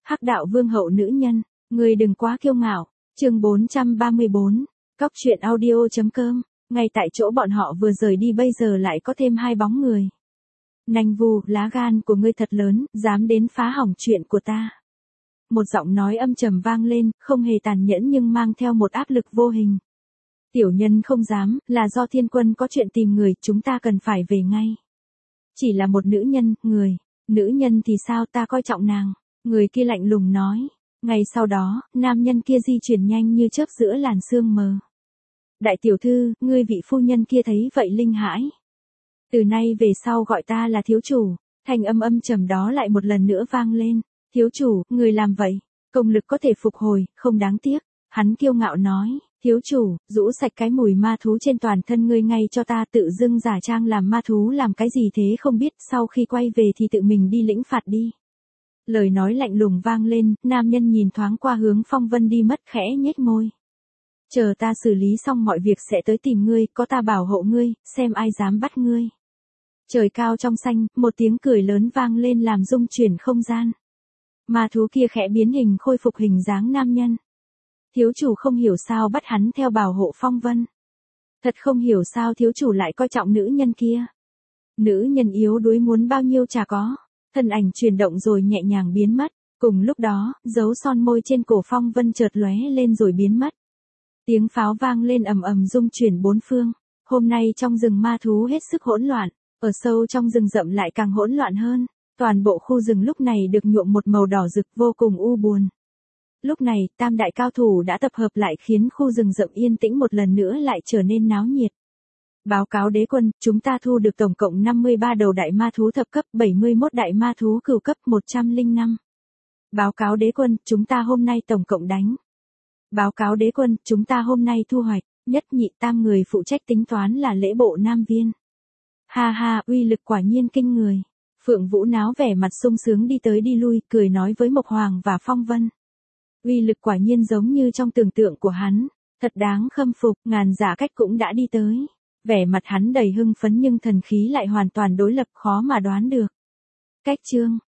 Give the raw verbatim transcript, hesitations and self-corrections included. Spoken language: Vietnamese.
Hắc đạo vương hậu nữ nhân, người đừng quá kiêu ngạo. Chương bốn trăm ba mươi bốn, Cóc truyện audio chấm com. Ngay tại chỗ bọn họ vừa rời đi bây giờ lại có thêm hai bóng người. Nanh Vu, lá gan của ngươi thật lớn, dám đến phá hỏng chuyện của ta. Một giọng nói âm trầm vang lên, không hề tàn nhẫn nhưng mang theo một áp lực vô hình. Tiểu nhân không dám, là do thiên quân có chuyện tìm người, chúng ta cần phải về ngay. Chỉ là một nữ nhân, người, nữ nhân thì sao, ta coi trọng nàng. Người kia lạnh lùng nói. Ngay sau đó, nam nhân kia di chuyển nhanh như chớp giữa làn sương mờ. Đại tiểu thư, ngươi vị phu nhân kia thấy vậy linh hãi. Từ nay về sau gọi ta là thiếu chủ. Thanh âm âm trầm đó lại một lần nữa vang lên. Thiếu chủ, người làm vậy, công lực có thể phục hồi, không đáng tiếc. Hắn kiêu ngạo nói, thiếu chủ, rũ sạch cái mùi ma thú trên toàn thân ngươi ngay cho ta, tự dưng giả trang làm ma thú làm cái gì thế không biết, sau khi quay về thì tự mình đi lĩnh phạt đi. Lời nói lạnh lùng vang lên, nam nhân nhìn thoáng qua hướng Phong Vân đi mất khẽ nhếch môi. Chờ ta xử lý xong mọi việc sẽ tới tìm ngươi, có ta bảo hộ ngươi, xem ai dám bắt ngươi. Trời cao trong xanh, một tiếng cười lớn vang lên làm rung chuyển không gian. Ma thú kia khẽ biến hình khôi phục hình dáng nam nhân. Thiếu chủ không hiểu sao bắt hắn theo bảo hộ Phong Vân. Thật không hiểu sao thiếu chủ lại coi trọng nữ nhân kia. Nữ nhân yếu đuối muốn bao nhiêu chả có. Thân ảnh chuyển động rồi nhẹ nhàng biến mất. Cùng lúc đó, dấu son môi trên cổ Phong Vân chợt lóe lên rồi biến mất. Tiếng pháo vang lên ầm ầm rung chuyển bốn phương. Hôm nay trong rừng ma thú hết sức hỗn loạn. Ở sâu trong rừng rậm lại càng hỗn loạn hơn. Toàn bộ khu rừng lúc này được nhuộm một màu đỏ rực vô cùng u buồn. Lúc này, tam đại cao thủ đã tập hợp lại khiến khu rừng rậm yên tĩnh một lần nữa lại trở nên náo nhiệt. Báo cáo đế quân, chúng ta thu được tổng cộng năm mươi ba đầu đại ma thú thập cấp, bảy mươi mốt đại ma thú cửu cấp, một trăm lẻ năm. Báo cáo đế quân, chúng ta hôm nay tổng cộng đánh. Báo cáo đế quân, chúng ta hôm nay thu hoạch, nhất nhị tam người phụ trách tính toán là lễ bộ nam viên. Ha ha, uy lực quả nhiên kinh người. Phượng Vũ Náo vẻ mặt sung sướng đi tới đi lui, cười nói với Mộc Hoàng và Phong Vân. Uy lực quả nhiên giống như trong tưởng tượng của hắn, thật đáng khâm phục, ngàn giả cách cũng đã đi tới. Vẻ mặt hắn đầy hưng phấn nhưng thần khí lại hoàn toàn đối lập khó mà đoán được. Cách chương